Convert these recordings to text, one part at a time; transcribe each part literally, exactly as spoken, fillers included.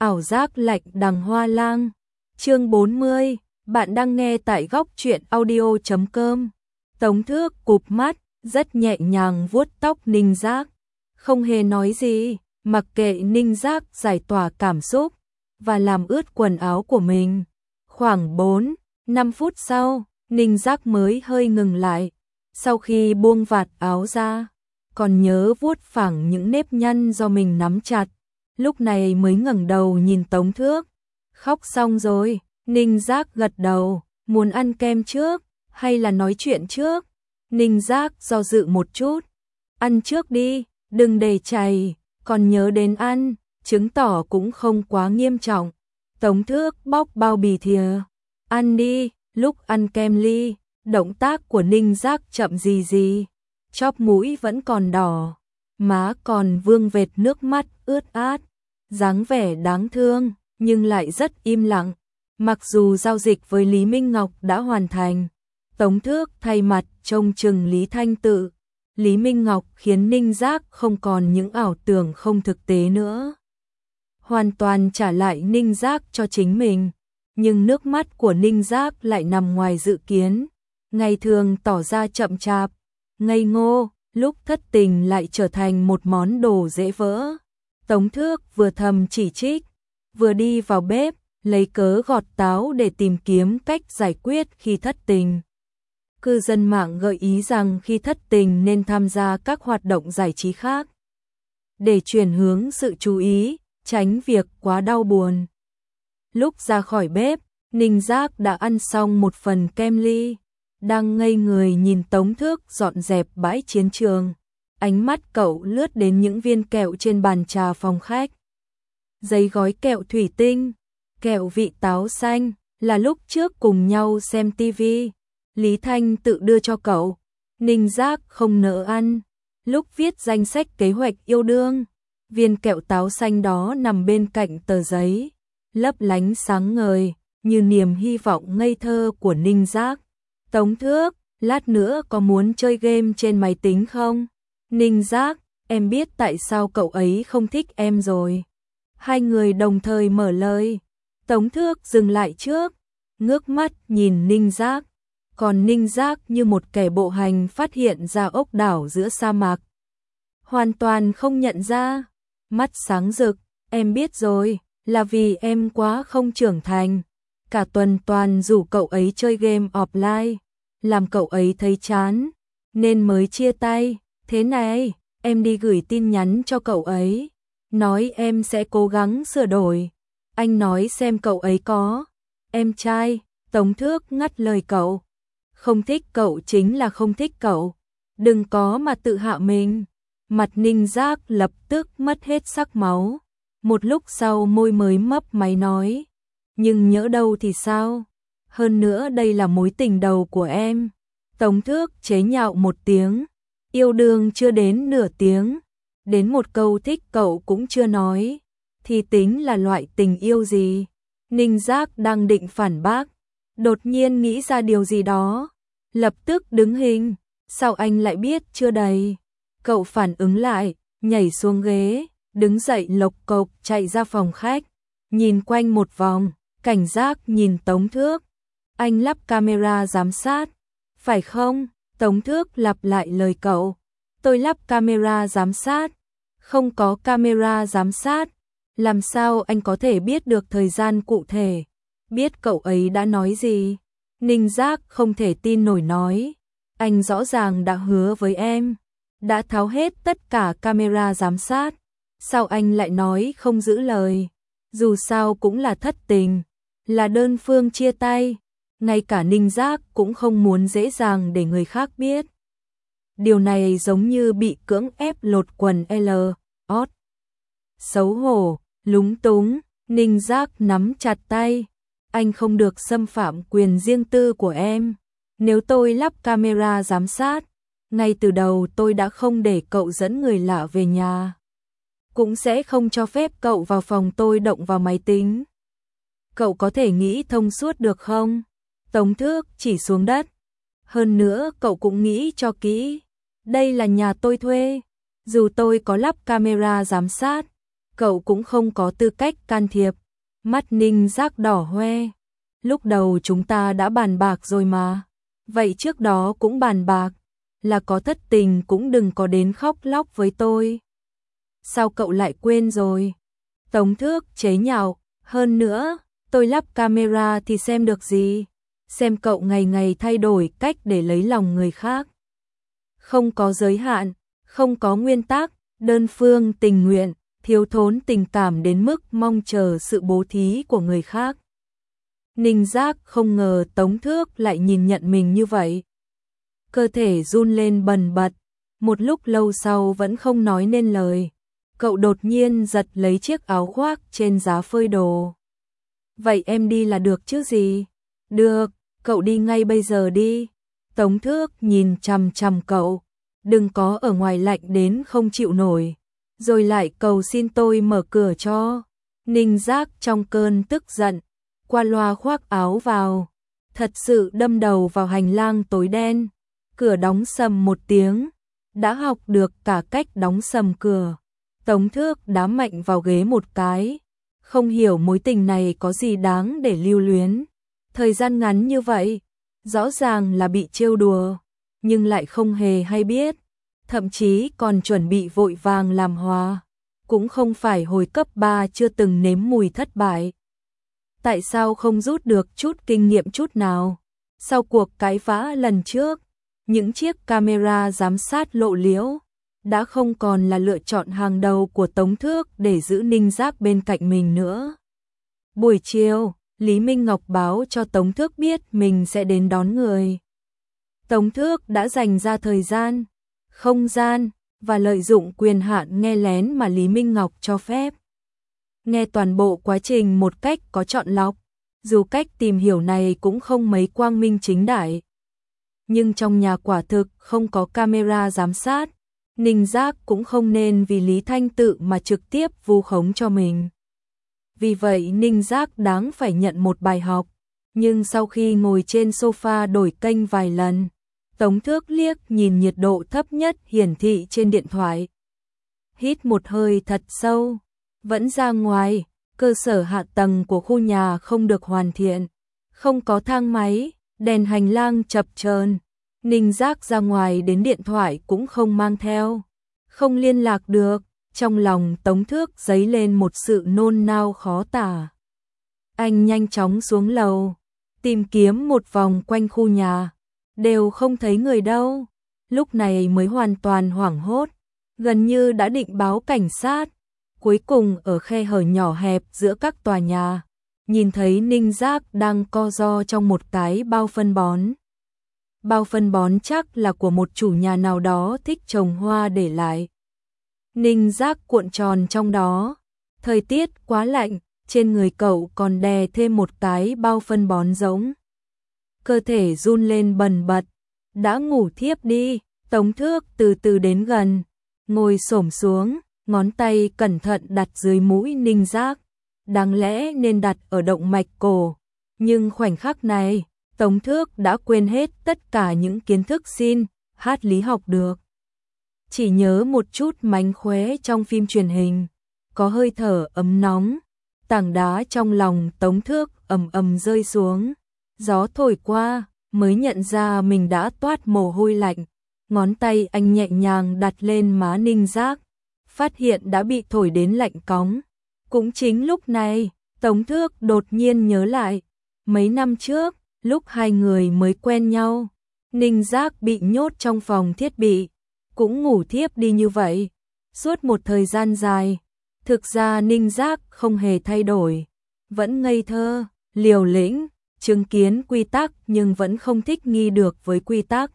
Ảo giác lạnh đằng hoa lang. Chương bốn mươi, bạn đang nghe tại góc truyện audio chấm com. Tống Thước cụp mắt, rất nhẹ nhàng vuốt tóc Ninh Giác, không hề nói gì, mặc kệ Ninh Giác giải tỏa cảm xúc và làm ướt quần áo của mình. Khoảng bốn, năm phút sau, Ninh Giác mới hơi ngừng lại, sau khi buông vạt áo ra, còn nhớ vuốt phẳng những nếp nhăn do mình nắm chặt, lúc này mới ngẩng đầu nhìn Tống Thước. Khóc xong rồi, Ninh Giác gật đầu, muốn ăn kem trước, hay là nói chuyện trước? Ninh Giác do dự một chút, ăn trước đi, đừng để chảy, còn nhớ đến ăn, chứng tỏ cũng không quá nghiêm trọng. Tống Thước bóc bao bì thìa, ăn đi, lúc ăn kem ly, động tác của Ninh Giác chậm gì gì, chóp mũi vẫn còn đỏ, má còn vương vệt nước mắt ướt át, dáng vẻ đáng thương, nhưng lại rất im lặng. Mặc dù giao dịch với Lý Minh Ngọc đã hoàn thành, Tống Thước thay mặt trông chừng Lý Thanh Tự, Lý Minh Ngọc khiến Ninh Giác không còn những ảo tưởng không thực tế nữa. Hoàn toàn trả lại Ninh Giác cho chính mình, nhưng nước mắt của Ninh Giác lại nằm ngoài dự kiến, ngày thường tỏ ra chậm chạp, ngây ngô, lúc thất tình lại trở thành một món đồ dễ vỡ. Tống Thước vừa thầm chỉ trích, vừa đi vào bếp, lấy cớ gọt táo để tìm kiếm cách giải quyết khi thất tình. Cư dân mạng gợi ý rằng khi thất tình nên tham gia các hoạt động giải trí khác, để chuyển hướng sự chú ý, tránh việc quá đau buồn. Lúc ra khỏi bếp, Ninh Giác đã ăn xong một phần kem ly, đang ngây người nhìn Tống Thước dọn dẹp bãi chiến trường. Ánh mắt cậu lướt đến những viên kẹo trên bàn trà phòng khách. Giấy gói kẹo thủy tinh, kẹo vị táo xanh, là lúc trước cùng nhau xem tivi, Lý Thanh Tự đưa cho cậu. Ninh Giác không nỡ ăn. Lúc viết danh sách kế hoạch yêu đương, viên kẹo táo xanh đó nằm bên cạnh tờ giấy, lấp lánh sáng ngời, như niềm hy vọng ngây thơ của Ninh Giác. Tống Thước, lát nữa có muốn chơi game trên máy tính không? Ninh Giác, em biết tại sao cậu ấy không thích em rồi. Hai người đồng thời mở lời. Tống Thước dừng lại trước, ngước mắt nhìn Ninh Giác, còn Ninh Giác như một kẻ bộ hành phát hiện ra ốc đảo giữa sa mạc, hoàn toàn không nhận ra, mắt sáng rực, em biết rồi, là vì em quá không trưởng thành, cả tuần toàn rủ cậu ấy chơi game offline, làm cậu ấy thấy chán, nên mới chia tay. Thế này, em đi gửi tin nhắn cho cậu ấy, nói em sẽ cố gắng sửa đổi. Anh nói xem cậu ấy có em trai. Tống Thước ngắt lời cậu. Không thích cậu chính là không thích cậu, đừng có mà tự hạ mình. Mặt Ninh Giác lập tức mất hết sắc máu. Một lúc sau môi mới mấp máy nói, nhưng nhỡ đâu thì sao? Hơn nữa đây là mối tình đầu của em. Tống Thước chế nhạo một tiếng. Yêu đương chưa đến nửa tiếng, đến một câu thích cậu cũng chưa nói, thì tính là loại tình yêu gì? Ninh Giác đang định phản bác, đột nhiên nghĩ ra điều gì đó, lập tức đứng hình. Sao anh lại biết chưa đầy? Cậu phản ứng lại, nhảy xuống ghế, đứng dậy lộc cộc chạy ra phòng khách, nhìn quanh một vòng, cảnh giác nhìn Tống Thước. Anh lắp camera giám sát, phải không? Tống Thước lặp lại lời cậu. Tôi lắp camera giám sát. Không có camera giám sát, làm sao anh có thể biết được thời gian cụ thể? Biết cậu ấy đã nói gì? Ninh Giác không thể tin nổi nói. Anh rõ ràng đã hứa với em, đã tháo hết tất cả camera giám sát. Sao anh lại nói không giữ lời? Dù sao cũng là thất tình, là đơn phương chia tay. Ngay cả Ninh Giác cũng không muốn dễ dàng để người khác biết. Điều này giống như bị cưỡng ép lột quần L, ót. Xấu hổ, lúng túng, Ninh Giác nắm chặt tay. Anh không được xâm phạm quyền riêng tư của em. Nếu tôi lắp camera giám sát, ngay từ đầu tôi đã không để cậu dẫn người lạ về nhà. Cũng sẽ không cho phép cậu vào phòng tôi động vào máy tính. Cậu có thể nghĩ thông suốt được không? Tống Thước chỉ xuống đất. Hơn nữa cậu cũng nghĩ cho kỹ. Đây là nhà tôi thuê. Dù tôi có lắp camera giám sát, cậu cũng không có tư cách can thiệp. Mắt Ninh Giác đỏ hoe. Lúc đầu chúng ta đã bàn bạc rồi mà. Vậy trước đó cũng bàn bạc, là có thất tình cũng đừng có đến khóc lóc với tôi. Sao cậu lại quên rồi? Tống Thước chế nhạo, hơn nữa, tôi lắp camera thì xem được gì? Xem cậu ngày ngày thay đổi cách để lấy lòng người khác. Không có giới hạn, không có nguyên tắc, đơn phương tình nguyện, thiếu thốn tình cảm đến mức mong chờ sự bố thí của người khác. Ninh Giác không ngờ Tống Thước lại nhìn nhận mình như vậy. Cơ thể run lên bần bật, một lúc lâu sau vẫn không nói nên lời. Cậu đột nhiên giật lấy chiếc áo khoác trên giá phơi đồ. Vậy em đi là được chứ gì? Được, cậu đi ngay bây giờ đi. Tống Thước nhìn chằm chằm cậu, đừng có ở ngoài lạnh đến không chịu nổi. Rồi lại cầu xin tôi mở cửa cho. Ninh Giác trong cơn tức giận, qua loa khoác áo vào, thật sự đâm đầu vào hành lang tối đen. Cửa đóng sầm một tiếng, đã học được cả cách đóng sầm cửa. Tống Thước đá mạnh vào ghế một cái, không hiểu mối tình này có gì đáng để lưu luyến. Thời gian ngắn như vậy, rõ ràng là bị trêu đùa, nhưng lại không hề hay biết, thậm chí còn chuẩn bị vội vàng làm hòa. Cũng không phải hồi cấp ba chưa từng nếm mùi thất bại. Tại sao không rút được chút kinh nghiệm chút nào? Sau cuộc cãi vã lần trước, những chiếc camera giám sát lộ liễu đã không còn là lựa chọn hàng đầu của Tống Thước để giữ Ninh Giác bên cạnh mình nữa. Buổi chiều, Lý Minh Ngọc báo cho Tống Thước biết mình sẽ đến đón người. Tống Thước đã dành ra thời gian, không gian và lợi dụng quyền hạn nghe lén mà Lý Minh Ngọc cho phép. Nghe toàn bộ quá trình một cách có chọn lọc, dù cách tìm hiểu này cũng không mấy quang minh chính đại. Nhưng trong nhà quả thực không có camera giám sát, Ninh Giác cũng không nên vì Lý Thanh Tự mà trực tiếp vu khống cho mình. Vì vậy Ninh Giác đáng phải nhận một bài học, nhưng sau khi ngồi trên sofa đổi kênh vài lần, Tống Thước liếc nhìn nhiệt độ thấp nhất hiển thị trên điện thoại. Hít một hơi thật sâu, vẫn ra ngoài, cơ sở hạ tầng của khu nhà không được hoàn thiện, không có thang máy, đèn hành lang chập chờn. Ninh Giác ra ngoài đến điện thoại cũng không mang theo, không liên lạc được, trong lòng Tống Thước dấy lên một sự nôn nao khó tả. Anh nhanh chóng xuống lầu, tìm kiếm một vòng quanh khu nhà, đều không thấy người đâu, lúc này mới hoàn toàn hoảng hốt, gần như đã định báo cảnh sát. Cuối cùng ở khe hở nhỏ hẹp giữa các tòa nhà, nhìn thấy Ninh Giác đang co ro trong một cái bao phân bón. Bao phân bón chắc là của một chủ nhà nào đó thích trồng hoa để lại. Ninh Giác cuộn tròn trong đó, thời tiết quá lạnh, trên người cậu còn đè thêm một cái bao phân bón giống. Cơ thể run lên bần bật, đã ngủ thiếp đi. Tống Thước từ từ đến gần, ngồi xổm xuống, ngón tay cẩn thận đặt dưới mũi Ninh Giác, đáng lẽ nên đặt ở động mạch cổ, nhưng khoảnh khắc này, Tống Thước đã quên hết tất cả những kiến thức xin hát lý học được. Chỉ nhớ một chút mánh khóe trong phim truyền hình, có hơi thở ấm nóng, tảng đá trong lòng Tống Thước ầm ầm rơi xuống, gió thổi qua, mới nhận ra mình đã toát mồ hôi lạnh, ngón tay anh nhẹ nhàng đặt lên má Ninh Giác, phát hiện đã bị thổi đến lạnh cóng. Cũng chính lúc này, Tống Thước đột nhiên nhớ lại, mấy năm trước, lúc hai người mới quen nhau, Ninh Giác bị nhốt trong phòng thiết bị, cũng ngủ thiếp đi như vậy, suốt một thời gian dài. Thực ra Ninh Giác không hề thay đổi, vẫn ngây thơ, liều lĩnh, chứng kiến quy tắc nhưng vẫn không thích nghi được với quy tắc.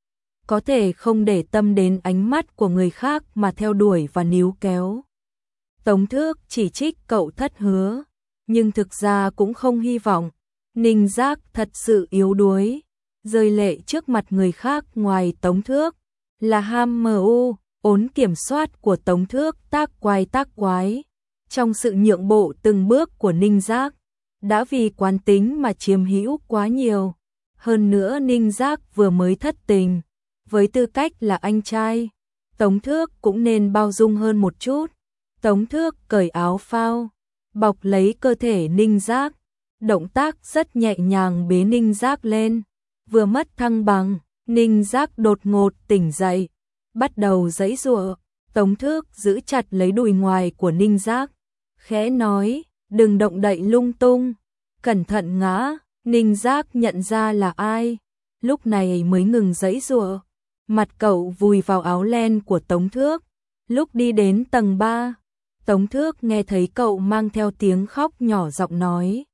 Có thể không để tâm đến ánh mắt của người khác mà theo đuổi và níu kéo. Tống Thước chỉ trích cậu thất hứa, nhưng thực ra cũng không hy vọng. Ninh Giác thật sự yếu đuối, rơi lệ trước mặt người khác ngoài Tống Thước, là ham mưu, ốn kiểm soát của Tống Thước tác quái tác quái. Trong sự nhượng bộ từng bước của Ninh Giác, đã vì quán tính mà chiếm hữu quá nhiều. Hơn nữa Ninh Giác vừa mới thất tình, với tư cách là anh trai, Tống Thước cũng nên bao dung hơn một chút. Tống Thước cởi áo phao, bọc lấy cơ thể Ninh Giác, động tác rất nhẹ nhàng bế Ninh Giác lên, vừa mất thăng bằng, Ninh Giác đột ngột tỉnh dậy, bắt đầu giãy giụa. Tống Thước giữ chặt lấy đùi ngoài của Ninh Giác, khẽ nói, đừng động đậy lung tung, cẩn thận ngã. Ninh Giác nhận ra là ai, lúc này mới ngừng giãy giụa. Mặt cậu vùi vào áo len của Tống Thước. Lúc đi đến tầng ba, Tống Thước nghe thấy cậu mang theo tiếng khóc nhỏ giọng nói,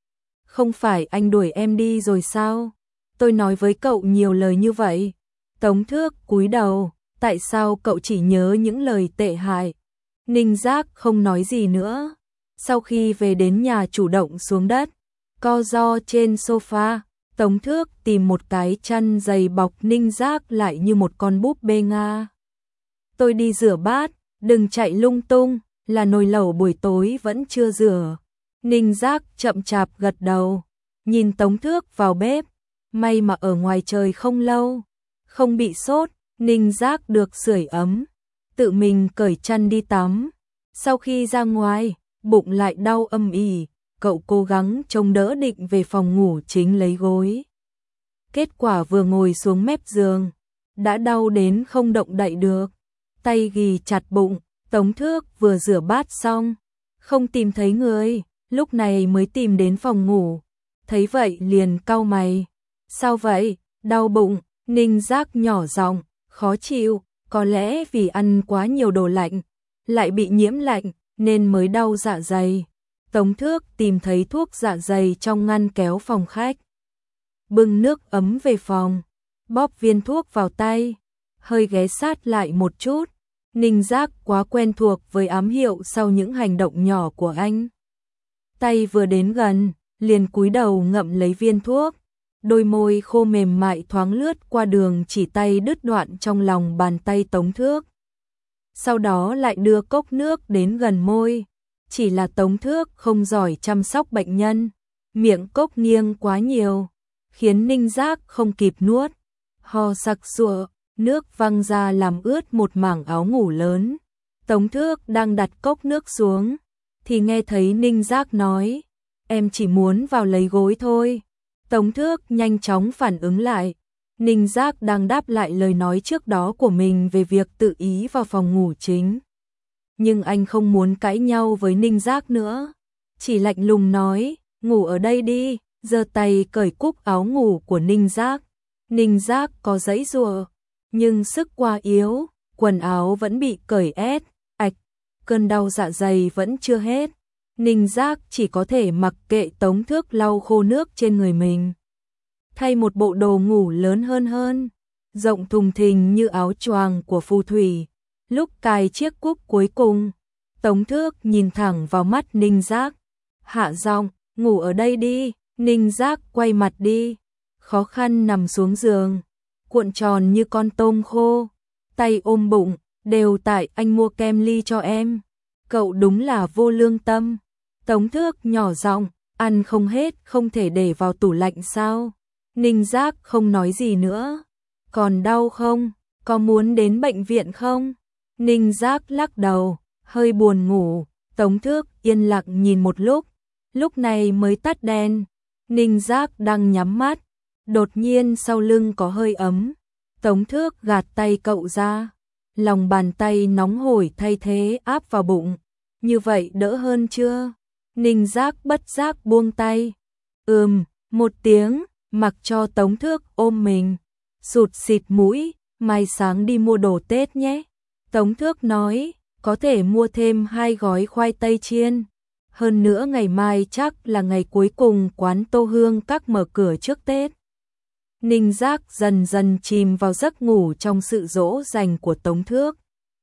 không phải anh đuổi em đi rồi sao? Tôi nói với cậu nhiều lời như vậy. Tống Thước cúi đầu, tại sao cậu chỉ nhớ những lời tệ hại? Ninh Giác không nói gì nữa. Sau khi về đến nhà chủ động xuống đất, co ro trên sofa, Tống Thước tìm một cái chăn dày bọc Ninh Giác lại như một con búp bê Nga. Tôi đi rửa bát, đừng chạy lung tung, là nồi lẩu buổi tối vẫn chưa rửa. Ninh Giác chậm chạp gật đầu, nhìn Tống Thước vào bếp, may mà ở ngoài trời không lâu, không bị sốt. Ninh Giác được sưởi ấm, tự mình cởi chăn đi tắm. Sau khi ra ngoài, bụng lại đau âm ỉ, cậu cố gắng chống đỡ định về phòng ngủ chính lấy gối. Kết quả vừa ngồi xuống mép giường, đã đau đến không động đậy được, tay ghì chặt bụng. Tống Thước vừa rửa bát xong, không tìm thấy người, lúc này mới tìm đến phòng ngủ, thấy vậy liền cau mày. Sao vậy? Đau bụng. Ninh Giác nhỏ giọng, khó chịu, có lẽ vì ăn quá nhiều đồ lạnh, lại bị nhiễm lạnh, nên mới đau dạ dày. Tống Thước tìm thấy thuốc dạ dày trong ngăn kéo phòng khách, bưng nước ấm về phòng, bóp viên thuốc vào tay, hơi ghé sát lại một chút. Ninh Giác quá quen thuộc với ám hiệu sau những hành động nhỏ của anh. Tay vừa đến gần, liền cúi đầu ngậm lấy viên thuốc, đôi môi khô mềm mại thoáng lướt qua đường chỉ tay đứt đoạn trong lòng bàn tay Tống Thước. Sau đó lại đưa cốc nước đến gần môi, chỉ là Tống Thước không giỏi chăm sóc bệnh nhân, miệng cốc nghiêng quá nhiều, khiến Ninh Giác không kịp nuốt, ho sặc sụa, nước văng ra làm ướt một mảng áo ngủ lớn. Tống Thước đang đặt cốc nước xuống, thì nghe thấy Ninh Giác nói, em chỉ muốn vào lấy gối thôi. Tống Thước nhanh chóng phản ứng lại, Ninh Giác đang đáp lại lời nói trước đó của mình về việc tự ý vào phòng ngủ chính. Nhưng anh không muốn cãi nhau với Ninh Giác nữa, chỉ lạnh lùng nói, ngủ ở đây đi, giơ tay cởi cúc áo ngủ của Ninh Giác. Ninh Giác có giãy giụa, nhưng sức quá yếu, quần áo vẫn bị cởi ét, ạch, cơn đau dạ dày vẫn chưa hết. Ninh Giác chỉ có thể mặc kệ Tống Thước lau khô nước trên người mình, thay một bộ đồ ngủ lớn hơn hơn, rộng thùng thình như áo choàng của phù thủy. Lúc cài chiếc cúc cuối cùng, Tống Thước nhìn thẳng vào mắt Ninh Giác, hạ giọng, ngủ ở đây đi. Ninh Giác quay mặt đi, khó khăn nằm xuống giường, cuộn tròn như con tôm khô, tay ôm bụng, đều tại anh mua kem ly cho em. Cậu đúng là vô lương tâm. Tống Thước nhỏ giọng, ăn không hết không thể để vào tủ lạnh sao? Ninh Giác không nói gì nữa. Còn đau không? Có muốn đến bệnh viện không? Ninh Giác lắc đầu, hơi buồn ngủ. Tống Thước yên lặng nhìn một lúc, lúc này mới tắt đèn. Ninh Giác đang nhắm mắt, đột nhiên sau lưng có hơi ấm. Tống Thước gạt tay cậu ra, lòng bàn tay nóng hổi thay thế áp vào bụng. Như vậy đỡ hơn chưa? Ninh Giác bất giác buông tay. Ừm, một tiếng, mặc cho Tống Thước ôm mình, sụt xịt mũi, mai sáng đi mua đồ Tết nhé. Tống Thước nói, có thể mua thêm hai gói khoai tây chiên. Hơn nữa ngày mai chắc là ngày cuối cùng quán Tô Hương Các mở cửa trước Tết. Ninh Giác dần dần chìm vào giấc ngủ trong sự dỗ dành của Tống Thước.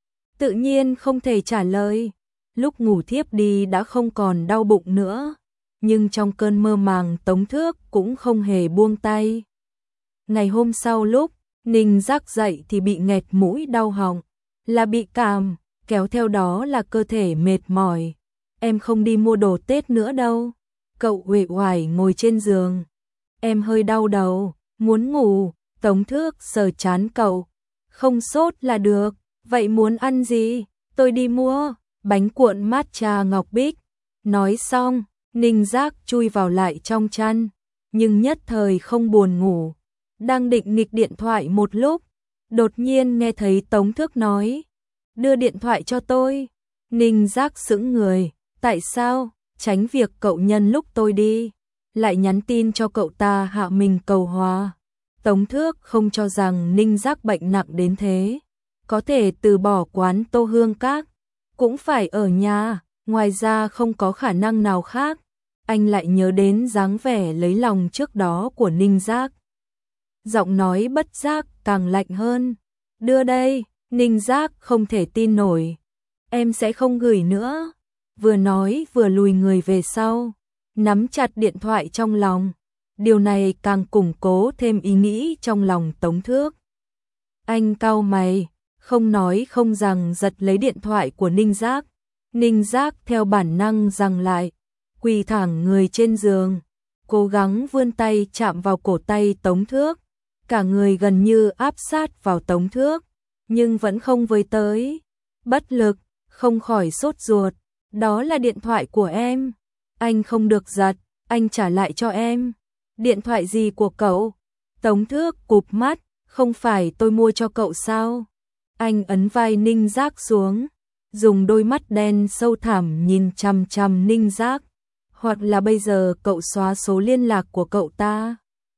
Tự nhiên không thể trả lời. Lúc ngủ thiếp đi đã không còn đau bụng nữa, nhưng trong cơn mơ màng Tống Thước cũng không hề buông tay. Ngày hôm sau lúc Ninh Giác dậy thì bị nghẹt mũi đau họng, là bị cảm, kéo theo đó là cơ thể mệt mỏi. Em không đi mua đồ Tết nữa đâu. Cậu uể oải ngồi trên giường. Em hơi đau đầu, muốn ngủ. Tống Thước sờ trán cậu. Không sốt là được, vậy muốn ăn gì? Tôi đi mua. bánh cuộn matcha ngọc bích. Nói xong, Ninh Giác chui vào lại trong chăn, nhưng nhất thời không buồn ngủ. Đang định nghịch điện thoại một lúc, đột nhiên nghe thấy Tống Thước nói, đưa điện thoại cho tôi. Ninh Giác sững người, tại sao? Tránh việc cậu nhân lúc tôi đi, lại nhắn tin cho cậu ta hạ mình cầu hòa. Tống Thước không cho rằng Ninh Giác bệnh nặng đến thế, có thể từ bỏ quán Tô Hương Các, cũng phải ở nhà, ngoài ra không có khả năng nào khác. Anh lại nhớ đến dáng vẻ lấy lòng trước đó của Ninh Giác. Giọng nói bất giác càng lạnh hơn. Đưa đây. Ninh Giác không thể tin nổi. Em sẽ không gửi nữa. Vừa nói vừa lùi người về sau, nắm chặt điện thoại trong lòng. Điều này càng củng cố thêm ý nghĩ trong lòng Tống Thước. Anh cau mày, không nói không rằng giật lấy điện thoại của Ninh Giác. Ninh Giác theo bản năng giằng lại, quỳ thẳng người trên giường, cố gắng vươn tay chạm vào cổ tay Tống Thước, cả người gần như áp sát vào Tống Thước, nhưng vẫn không với tới. Bất lực, không khỏi sốt ruột, đó là điện thoại của em, anh không được giật, anh trả lại cho em. Điện thoại gì của cậu? Tống Thước cụp mắt, không phải tôi mua cho cậu sao? Anh ấn vai Ninh Giác xuống, dùng đôi mắt đen sâu thẳm nhìn chằm chằm Ninh Giác. Hoặc là bây giờ cậu xóa số liên lạc của cậu ta,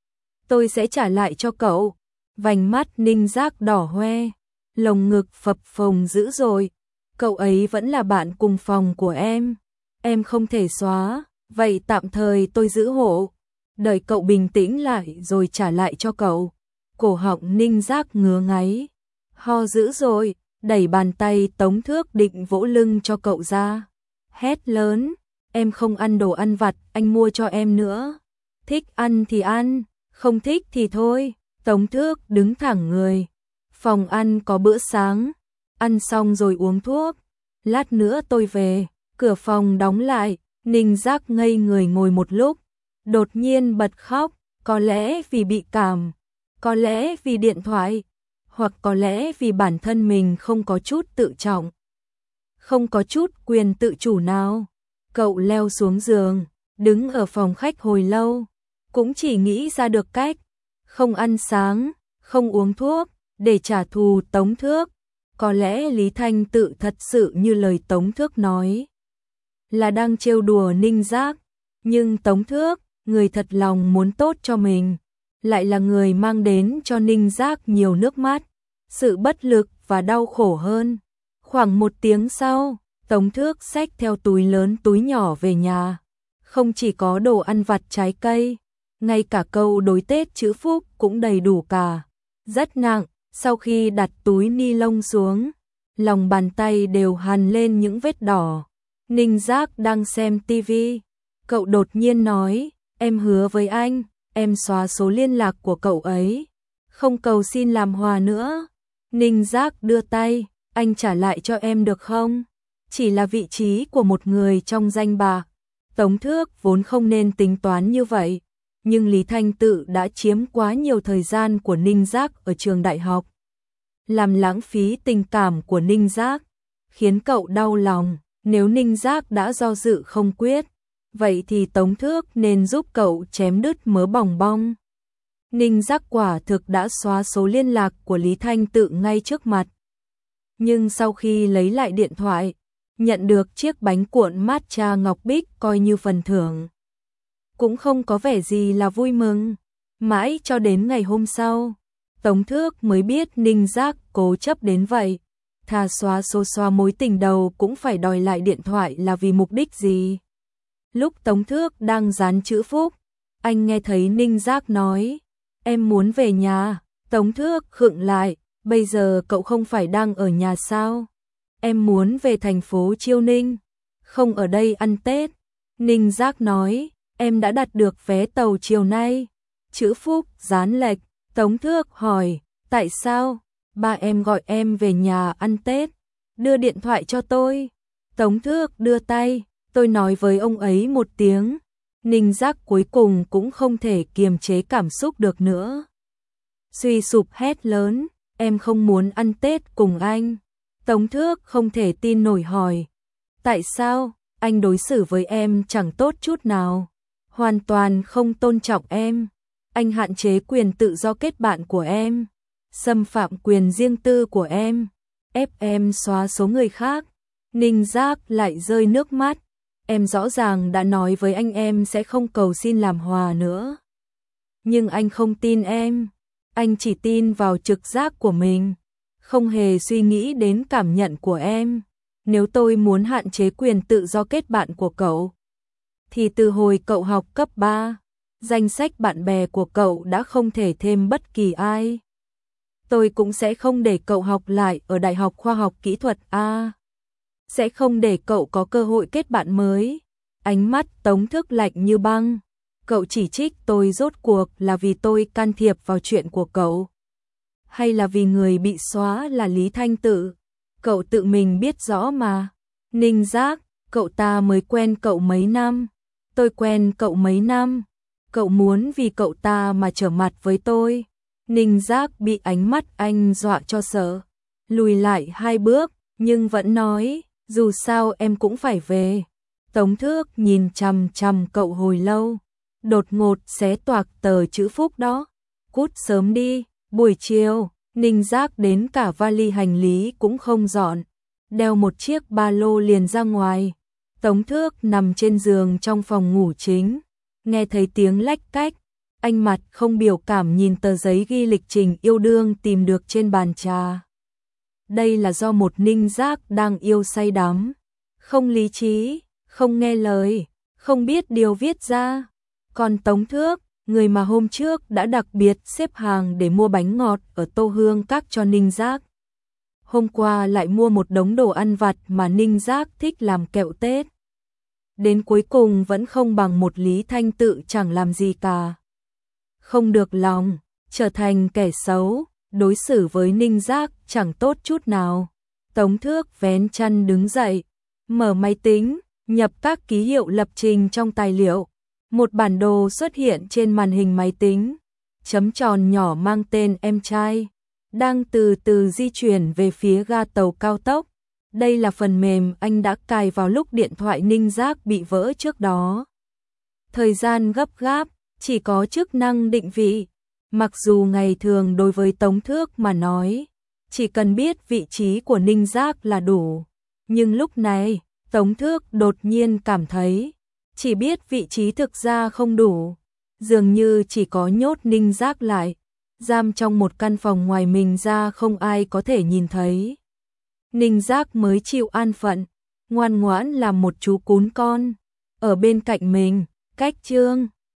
tôi sẽ trả lại cho cậu. Vành mắt Ninh Giác đỏ hoe, lồng ngực phập phồng dữ dội. Cậu ấy vẫn là bạn cùng phòng của em, em không thể xóa, vậy tạm thời tôi giữ hộ, đợi cậu bình tĩnh lại rồi trả lại cho cậu. Cổ họng Ninh Giác ngứa ngáy, ho dữ dội, đẩy bàn tay Tống Thước định vỗ lưng cho cậu ra, hét lớn, em không ăn đồ ăn vặt, anh mua cho em nữa. Thích ăn thì ăn, không thích thì thôi. Tống Thước đứng thẳng người, phòng ăn có bữa sáng, ăn xong rồi uống thuốc, lát nữa tôi về. Cửa phòng đóng lại, Ninh Giác ngây người ngồi một lúc, đột nhiên bật khóc, có lẽ vì bị cảm, có lẽ vì điện thoại, hoặc có lẽ vì bản thân mình không có chút tự trọng, không có chút quyền tự chủ nào. Cậu leo xuống giường, đứng ở phòng khách hồi lâu, cũng chỉ nghĩ ra được cách, không ăn sáng, không uống thuốc, để trả thù Tống Thước. Có lẽ Lý Thanh Tự thật sự như lời Tống Thước nói, là đang trêu đùa Ninh Giác, nhưng Tống Thước, người thật lòng muốn tốt cho mình, lại là người mang đến cho Ninh Giác nhiều nước mắt, sự bất lực và đau khổ hơn. Khoảng một tiếng sau, Tống Thước xách theo túi lớn túi nhỏ về nhà, không chỉ có đồ ăn vặt trái cây, ngay cả câu đối Tết chữ phúc cũng đầy đủ cả, rất nặng. Sau khi đặt túi ni lông xuống, lòng bàn tay đều hằn lên những vết đỏ. Ninh Giác đang xem tivi, cậu đột nhiên nói, em hứa với anh, em xóa số liên lạc của cậu ấy, không cầu xin làm hòa nữa. Ninh Giác đưa tay, anh trả lại cho em được không? Chỉ là vị trí của một người trong danh bạ. Tống Thước vốn không nên tính toán như vậy, nhưng Lý Thanh Tự đã chiếm quá nhiều thời gian của Ninh Giác ở trường đại học, làm lãng phí tình cảm của Ninh Giác, khiến cậu đau lòng. Nếu Ninh Giác đã do dự không quyết, vậy thì Tống Thước nên giúp cậu chém đứt mớ bòng bong. Ninh Giác quả thực đã xóa số liên lạc của Lý Thanh Tự ngay trước mặt. Nhưng sau khi lấy lại điện thoại, nhận được chiếc bánh cuộn matcha ngọc bích coi như phần thưởng, cũng không có vẻ gì là vui mừng. Mãi cho đến ngày hôm sau, Tống Thước mới biết Ninh Giác cố chấp đến vậy, thà xóa số xóa mối tình đầu cũng phải đòi lại điện thoại là vì mục đích gì. Lúc Tống Thước đang dán chữ phúc, anh nghe thấy Ninh Giác nói, em muốn về nhà. Tống Thước khựng lại, bây giờ cậu không phải đang ở nhà sao? Em muốn về thành phố Chiêu Ninh, không ở đây ăn Tết. Ninh Giác nói, em đã đặt được vé tàu chiều nay. Chữ phúc dán lệch. Tống Thước hỏi, tại sao? Ba em gọi em về nhà ăn Tết, đưa điện thoại cho tôi. Tống Thước đưa tay, tôi nói với ông ấy một tiếng. Ninh Giác cuối cùng cũng không thể kiềm chế cảm xúc được nữa, suy sụp hét lớn, em không muốn ăn Tết cùng anh. Tống Thước không thể tin nổi hỏi, Tại sao? Anh đối xử với em chẳng tốt chút nào, hoàn toàn không tôn trọng em. Anh hạn chế quyền tự do kết bạn của em, xâm phạm quyền riêng tư của em, ép em xóa số người khác. Ninh Giác lại rơi nước mắt. Em rõ ràng đã nói với anh em sẽ không cầu xin làm hòa nữa. Nhưng anh không tin em. Anh chỉ tin vào trực giác của mình, không hề suy nghĩ đến cảm nhận của em. Nếu tôi muốn hạn chế quyền tự do kết bạn của cậu, thì từ hồi cậu học cấp ba, danh sách bạn bè của cậu đã không thể thêm bất kỳ ai. Tôi cũng sẽ không để cậu học lại ở Đại học Khoa học Kỹ thuật A. Sẽ không để cậu có cơ hội kết bạn mới. Ánh mắt Tống Thức lạnh như băng. Cậu chỉ trích tôi rốt cuộc là vì tôi can thiệp vào chuyện của cậu, hay là vì người bị xóa là Lý Thanh Tự? Cậu tự mình biết rõ mà. Ninh Giác, cậu ta mới quen cậu mấy năm. Tôi quen cậu mấy năm. Cậu muốn vì cậu ta mà trở mặt với tôi. Ninh Giác bị ánh mắt anh dọa cho sợ, lùi lại hai bước, nhưng vẫn nói, dù sao em cũng phải về. Tống Thước nhìn chằm chằm cậu hồi lâu, đột ngột xé toạc tờ chữ phúc đó. Cút sớm đi. Buổi chiều, Ninh Giác đến cả vali hành lý cũng không dọn, đeo một chiếc ba lô liền ra ngoài. Tống Thước nằm trên giường trong phòng ngủ chính, nghe thấy tiếng lách cách, anh mặt không biểu cảm nhìn tờ giấy ghi lịch trình yêu đương tìm được trên bàn trà. Đây là do một Ninh Giác đang yêu say đắm, không lý trí, không nghe lời, không biết điều viết ra. Còn Tống Thước, người mà hôm trước đã đặc biệt xếp hàng để mua bánh ngọt ở Tô Hương Các cho Ninh Giác, hôm qua lại mua một đống đồ ăn vặt mà Ninh Giác thích làm kẹo Tết. Đến cuối cùng vẫn không bằng một Lý Thanh Tự chẳng làm gì cả. Không được lòng, trở thành kẻ xấu, đối xử với Ninh Giác chẳng tốt chút nào. Tống Thước vén chăn đứng dậy, mở máy tính, nhập các ký hiệu lập trình trong tài liệu. Một bản đồ xuất hiện trên màn hình máy tính, chấm tròn nhỏ mang tên em trai, đang từ từ di chuyển về phía ga tàu cao tốc. Đây là phần mềm anh đã cài vào lúc điện thoại Ninh Giác bị vỡ trước đó. Thời gian gấp gáp, chỉ có chức năng định vị. Mặc dù ngày thường đối với Tống Thước mà nói, chỉ cần biết vị trí của Ninh Giác là đủ. Nhưng lúc này, Tống Thước đột nhiên cảm thấy, chỉ biết vị trí thực ra không đủ. Dường như chỉ có nhốt Ninh Giác lại, giam trong một căn phòng ngoài mình ra không ai có thể nhìn thấy. Ninh Giác mới chịu an phận, ngoan ngoãn làm một chú cún con. Ở bên cạnh mình, cách chương